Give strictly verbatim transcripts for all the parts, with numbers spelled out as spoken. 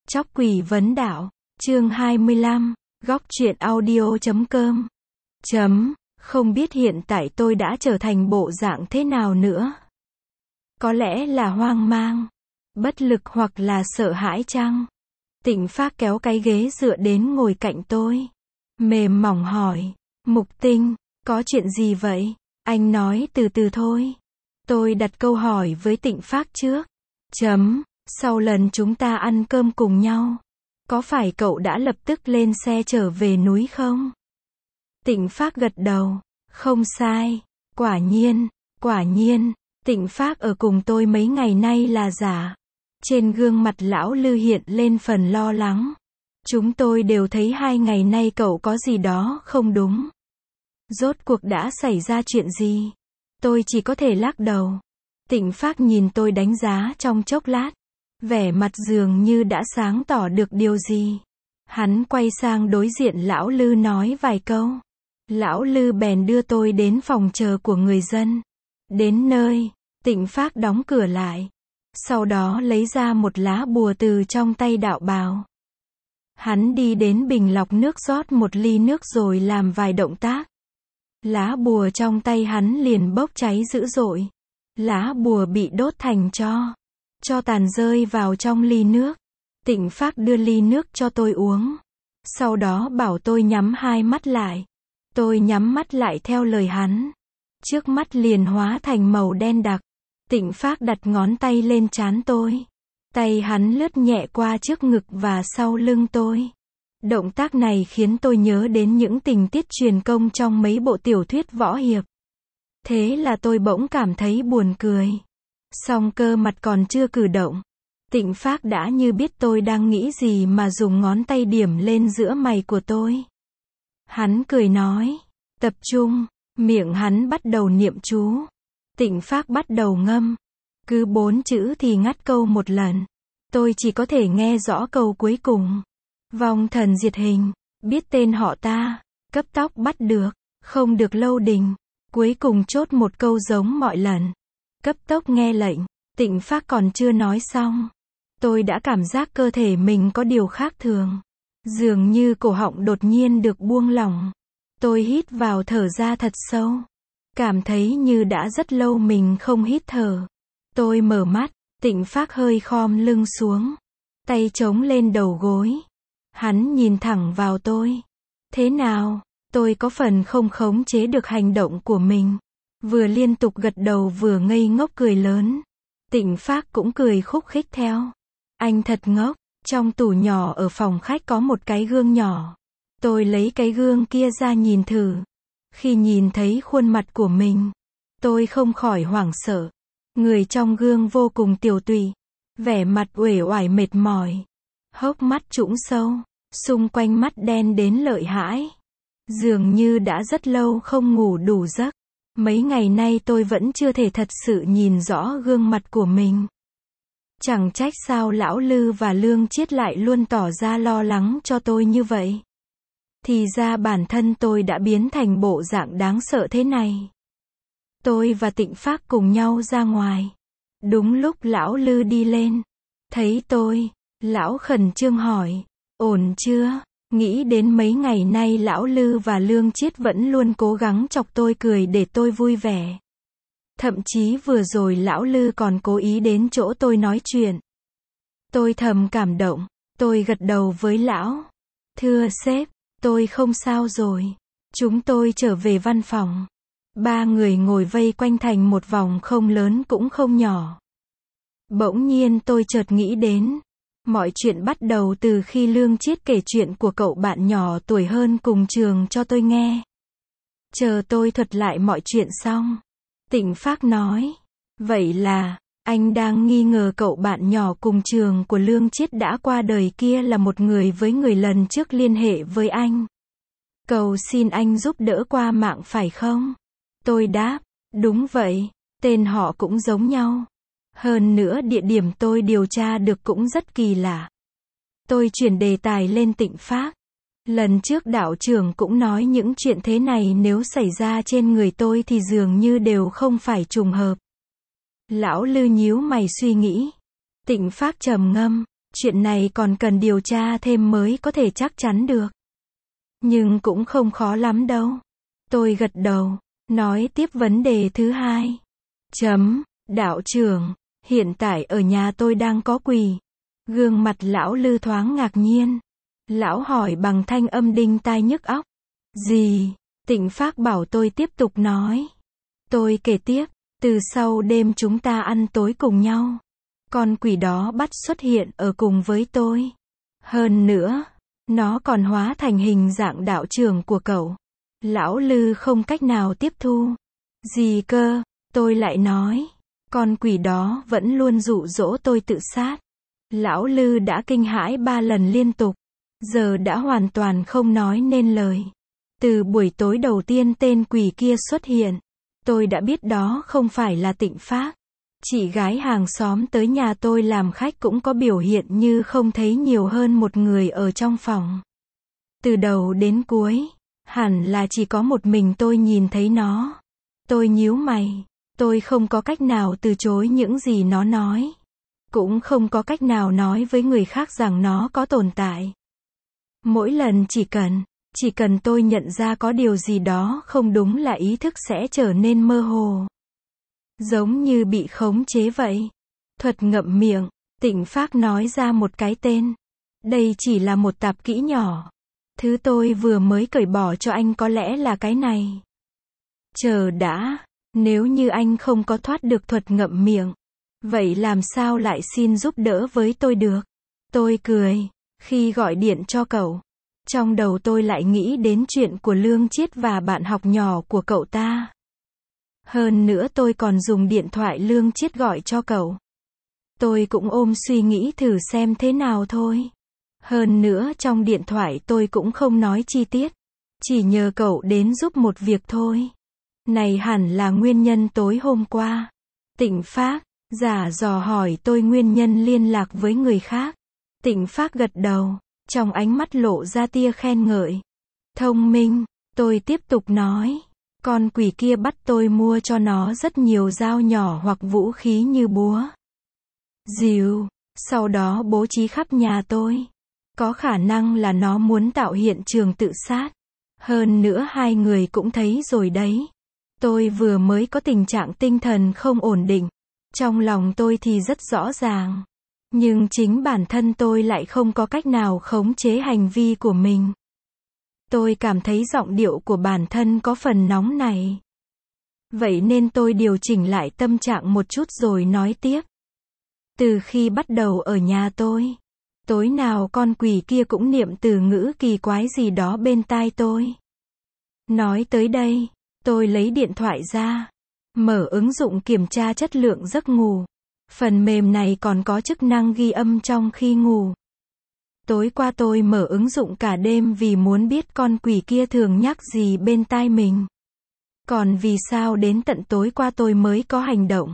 Chóc quỷ vấn đạo, chương hai mươi lăm, góc truyện audio chấm com. Chấm, không biết hiện tại tôi đã trở thành bộ dạng thế nào nữa. Có lẽ là hoang mang, bất lực hoặc là sợ hãi chăng? Tịnh Phác kéo cái ghế dựa đến ngồi cạnh tôi. Mềm mỏng hỏi, Mục Tinh, có chuyện gì vậy? Anh nói từ từ thôi. Tôi đặt câu hỏi với Tịnh Phác trước. Chấm, sau lần chúng ta ăn cơm cùng nhau, có phải cậu đã lập tức lên xe trở về núi không? Tịnh Phác gật đầu, không sai, quả nhiên, quả nhiên, Tịnh Phác ở cùng tôi mấy ngày nay là giả. Trên gương mặt lão Lư hiện lên phần lo lắng. Chúng tôi đều thấy hai ngày nay cậu có gì đó không đúng. Rốt cuộc đã xảy ra chuyện gì? Tôi chỉ có thể lắc đầu. Tịnh Phác nhìn tôi đánh giá trong chốc lát. Vẻ mặt dường như đã sáng tỏ được điều gì. Hắn quay sang đối diện lão Lư nói vài câu. Lão Lư bèn đưa tôi đến phòng chờ của người dân. Đến nơi, Tịnh Phác đóng cửa lại. Sau đó lấy ra một lá bùa từ trong tay đạo bào. Hắn đi đến bình lọc nước rót một ly nước rồi làm vài động tác. Lá bùa trong tay hắn liền bốc cháy dữ dội. Lá bùa bị đốt thành tro. Tro tàn rơi vào trong ly nước. Tịnh Phác đưa ly nước cho tôi uống. Sau đó bảo tôi nhắm hai mắt lại. Tôi nhắm mắt lại theo lời hắn. Trước mắt liền hóa thành màu đen đặc. Tịnh Phác đặt ngón tay lên trán tôi. Tay hắn lướt nhẹ qua trước ngực và sau lưng tôi. Động tác này khiến tôi nhớ đến những tình tiết truyền công trong mấy bộ tiểu thuyết võ hiệp. Thế là tôi bỗng cảm thấy buồn cười. Song cơ mặt còn chưa cử động. Tịnh Phác đã như biết tôi đang nghĩ gì mà dùng ngón tay điểm lên giữa mày của tôi. Hắn cười nói, tập trung, miệng hắn bắt đầu niệm chú. Tịnh Phác bắt đầu ngâm. Cứ bốn chữ thì ngắt câu một lần. Tôi chỉ có thể nghe rõ câu cuối cùng. Vong thần diệt hình, biết tên họ ta, cấp tóc bắt được, không được lâu đình. Cuối cùng chốt một câu giống mọi lần. Cấp tốc nghe lệnh. Tịnh Phác còn chưa nói xong. Tôi đã cảm giác cơ thể mình có điều khác thường. Dường như cổ họng đột nhiên được buông lỏng. Tôi hít vào thở ra thật sâu. Cảm thấy như đã rất lâu mình không hít thở. Tôi mở mắt, Tịnh Phác hơi khom lưng xuống. Tay chống lên đầu gối. Hắn nhìn thẳng vào tôi. Thế nào? Tôi có phần không khống chế được hành động của mình. Vừa liên tục gật đầu vừa ngây ngốc cười lớn. Tịnh Phác cũng cười khúc khích theo. Anh thật ngốc. Trong tủ nhỏ ở phòng khách có một cái gương nhỏ. Tôi lấy cái gương kia ra nhìn thử. Khi nhìn thấy khuôn mặt của mình, tôi không khỏi hoảng sợ. Người trong gương vô cùng tiều tụy, vẻ mặt uể oải mệt mỏi, hốc mắt trũng sâu, xung quanh mắt đen đến lợi hãi. Dường như đã rất lâu không ngủ đủ giấc. Mấy ngày nay tôi vẫn chưa thể thật sự nhìn rõ gương mặt của mình. Chẳng trách sao lão Lư và Lương Chiết lại luôn tỏ ra lo lắng cho tôi như vậy. Thì ra bản thân tôi đã biến thành bộ dạng đáng sợ thế này. Tôi và Tịnh Phác cùng nhau ra ngoài. Đúng lúc lão Lư đi lên. Thấy tôi, lão khẩn trương hỏi, ổn chưa? Nghĩ đến mấy ngày nay lão Lư và Lương Chiết vẫn luôn cố gắng chọc tôi cười để tôi vui vẻ. Thậm chí vừa rồi lão Lư còn cố ý đến chỗ tôi nói chuyện. Tôi thầm cảm động. Tôi gật đầu với lão. Thưa sếp, tôi không sao rồi. Chúng tôi trở về văn phòng. Ba người ngồi vây quanh thành một vòng không lớn cũng không nhỏ. Bỗng nhiên tôi chợt nghĩ đến. Mọi chuyện bắt đầu từ khi Lương Chiết kể chuyện của cậu bạn nhỏ tuổi hơn cùng trường cho tôi nghe. Chờ tôi thuật lại mọi chuyện xong. Tịnh Phác nói. Vậy là, anh đang nghi ngờ cậu bạn nhỏ cùng trường của Lương Chiết đã qua đời kia là một người với người lần trước liên hệ với anh. Cầu xin anh giúp đỡ qua mạng phải không? Tôi đáp, đúng vậy, tên họ cũng giống nhau. Hơn nữa địa điểm tôi điều tra được cũng rất kỳ lạ. Tôi chuyển đề tài lên Tịnh Phác. Lần trước đạo trưởng cũng nói những chuyện thế này nếu xảy ra trên người tôi thì dường như đều không phải trùng hợp. Lão Lư nhíu mày suy nghĩ. Tịnh Phác trầm ngâm, Chuyện này còn cần điều tra thêm mới có thể chắc chắn được. Nhưng cũng không khó lắm đâu. Tôi gật đầu, nói tiếp vấn đề thứ hai. Chấm, đạo trưởng, hiện tại ở nhà tôi đang có quỷ. Gương mặt lão Lư thoáng ngạc nhiên. Lão hỏi bằng thanh âm đinh tai nhức óc. Gì? Tịnh Phác bảo tôi tiếp tục nói. Tôi kể tiếp, từ sau đêm chúng ta ăn tối cùng nhau, con quỷ đó bắt xuất hiện ở cùng với tôi. Hơn nữa, nó còn hóa thành hình dạng đạo trưởng của cậu. Lão Lư không cách nào tiếp thu. Gì cơ? Tôi lại nói. Con quỷ đó vẫn luôn dụ dỗ tôi tự sát. Lão Lư đã kinh hãi ba lần liên tục. Giờ đã hoàn toàn không nói nên lời. Từ buổi tối đầu tiên tên quỷ kia xuất hiện, tôi đã biết đó không phải là Tịnh Phác. Chị gái hàng xóm tới nhà tôi làm khách cũng có biểu hiện như không thấy nhiều hơn một người ở trong phòng. Từ đầu đến cuối, hẳn là chỉ có một mình tôi nhìn thấy nó. Tôi nhíu mày. Tôi không có cách nào từ chối những gì nó nói. Cũng không có cách nào nói với người khác rằng nó có tồn tại. Mỗi lần chỉ cần, chỉ cần tôi nhận ra có điều gì đó không đúng là ý thức sẽ trở nên mơ hồ. Giống như bị khống chế vậy. Thuật ngậm miệng, Tịnh Phác nói ra một cái tên. Đây chỉ là một tạp kỹ nhỏ. Thứ tôi vừa mới cởi bỏ cho anh có lẽ là cái này. Chờ đã, nếu như anh không có thoát được thuật ngậm miệng, vậy làm sao lại xin giúp đỡ với tôi được? Tôi cười, khi gọi điện cho cậu, trong đầu tôi lại nghĩ đến chuyện của Lương Chiết và bạn học nhỏ của cậu ta. Hơn nữa tôi còn dùng điện thoại Lương Chiết gọi cho cậu. Tôi cũng ôm suy nghĩ thử xem thế nào thôi. Hơn nữa trong điện thoại tôi cũng không nói chi tiết. Chỉ nhờ cậu đến giúp một việc thôi. Này hẳn là nguyên nhân tối hôm qua. Tịnh Phác, giả dò hỏi tôi nguyên nhân liên lạc với người khác. Tịnh Phác gật đầu, trong ánh mắt lộ ra tia khen ngợi. Thông minh, tôi tiếp tục nói. Con quỷ kia bắt tôi mua cho nó rất nhiều dao nhỏ hoặc vũ khí như búa, rìu, sau đó bố trí khắp nhà tôi. Có khả năng là nó muốn tạo hiện trường tự sát. Hơn nữa hai người cũng thấy rồi đấy. Tôi vừa mới có tình trạng tinh thần không ổn định. Trong lòng tôi thì rất rõ ràng. Nhưng chính bản thân tôi lại không có cách nào khống chế hành vi của mình. Tôi cảm thấy giọng điệu của bản thân có phần nóng này. Vậy nên tôi điều chỉnh lại tâm trạng một chút rồi nói tiếp. Từ khi bắt đầu ở nhà tôi, tối nào con quỷ kia cũng niệm từ ngữ kỳ quái gì đó bên tai tôi. Nói tới đây, tôi lấy điện thoại ra, mở ứng dụng kiểm tra chất lượng giấc ngủ. Phần mềm này còn có chức năng ghi âm trong khi ngủ. Tối qua tôi mở ứng dụng cả đêm vì muốn biết con quỷ kia thường nhắc gì bên tai mình. Còn vì sao đến tận tối qua tôi mới có hành động?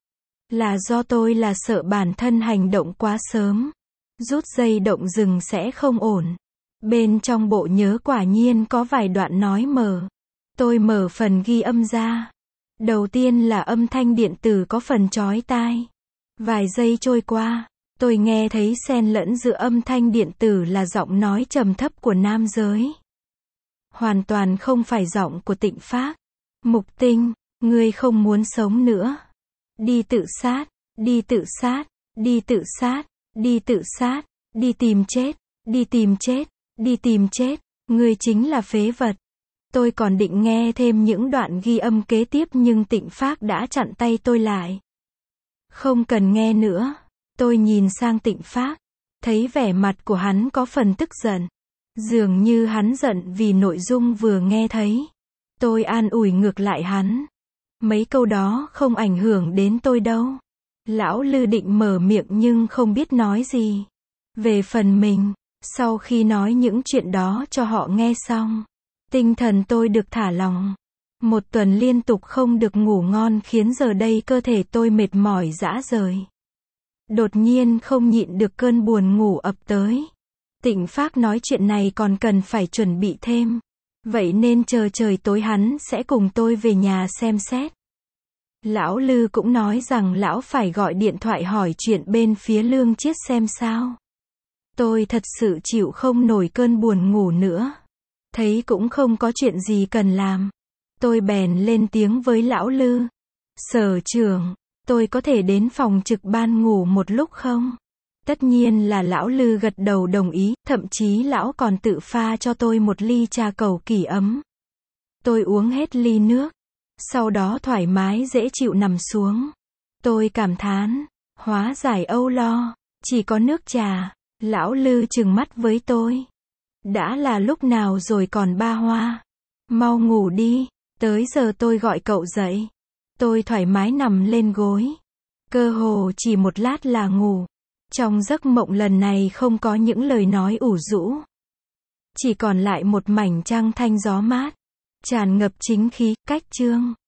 Là do tôi là sợ bản thân hành động quá sớm. Rút dây động rừng sẽ không ổn. Bên trong bộ nhớ quả nhiên có vài đoạn nói mở. Tôi mở phần ghi âm ra. Đầu tiên là âm thanh điện tử có phần chói tai. Vài giây trôi qua, tôi nghe thấy xen lẫn giữa âm thanh điện tử là giọng nói trầm thấp của nam giới. Hoàn toàn không phải giọng của Tịnh Phác. Mục Tinh, ngươi không muốn sống nữa. Đi tự sát, đi tự sát, đi tự sát, đi tự sát, đi tìm chết, đi tìm chết, đi tìm chết, ngươi chính là phế vật. Tôi còn định nghe thêm những đoạn ghi âm kế tiếp nhưng Tịnh Phác đã chặn tay tôi lại. Không cần nghe nữa. Tôi nhìn sang Tịnh Phác, thấy vẻ mặt của hắn có phần tức giận. Dường như hắn giận vì nội dung vừa nghe thấy. Tôi an ủi ngược lại hắn. Mấy câu đó không ảnh hưởng đến tôi đâu. Lão Lư định mở miệng nhưng không biết nói gì. Về phần mình, sau khi nói những chuyện đó cho họ nghe xong, tinh thần tôi được thả lỏng. Một tuần liên tục không được ngủ ngon khiến giờ đây cơ thể tôi mệt mỏi rã rời. Đột nhiên không nhịn được cơn buồn ngủ ập tới. Tịnh Phác nói chuyện này còn cần phải chuẩn bị thêm. Vậy nên chờ trời tối hắn sẽ cùng tôi về nhà xem xét. Lão Lư cũng nói rằng lão phải gọi điện thoại hỏi chuyện bên phía Lương Chiết xem sao. Tôi thật sự chịu không nổi cơn buồn ngủ nữa. Thấy cũng không có chuyện gì cần làm. Tôi bèn lên tiếng với lão Lư. Sở trưởng, tôi có thể đến phòng trực ban ngủ một lúc không? Tất nhiên là lão Lư gật đầu đồng ý, thậm chí lão còn tự pha cho tôi một ly trà cầu kỳ ấm. Tôi uống hết ly nước. Sau đó thoải mái dễ chịu nằm xuống. Tôi cảm thán, hóa giải âu lo, chỉ có nước trà. Lão Lư trừng mắt với tôi. Đã là lúc nào rồi còn ba hoa. Mau ngủ đi, tới giờ tôi gọi cậu dậy. Tôi thoải mái nằm lên gối. Cơ hồ chỉ một lát là ngủ. Trong giấc mộng lần này không có những lời nói ủ rũ. Chỉ còn lại một mảnh trăng thanh gió mát. Tràn ngập chính khí, cách chương.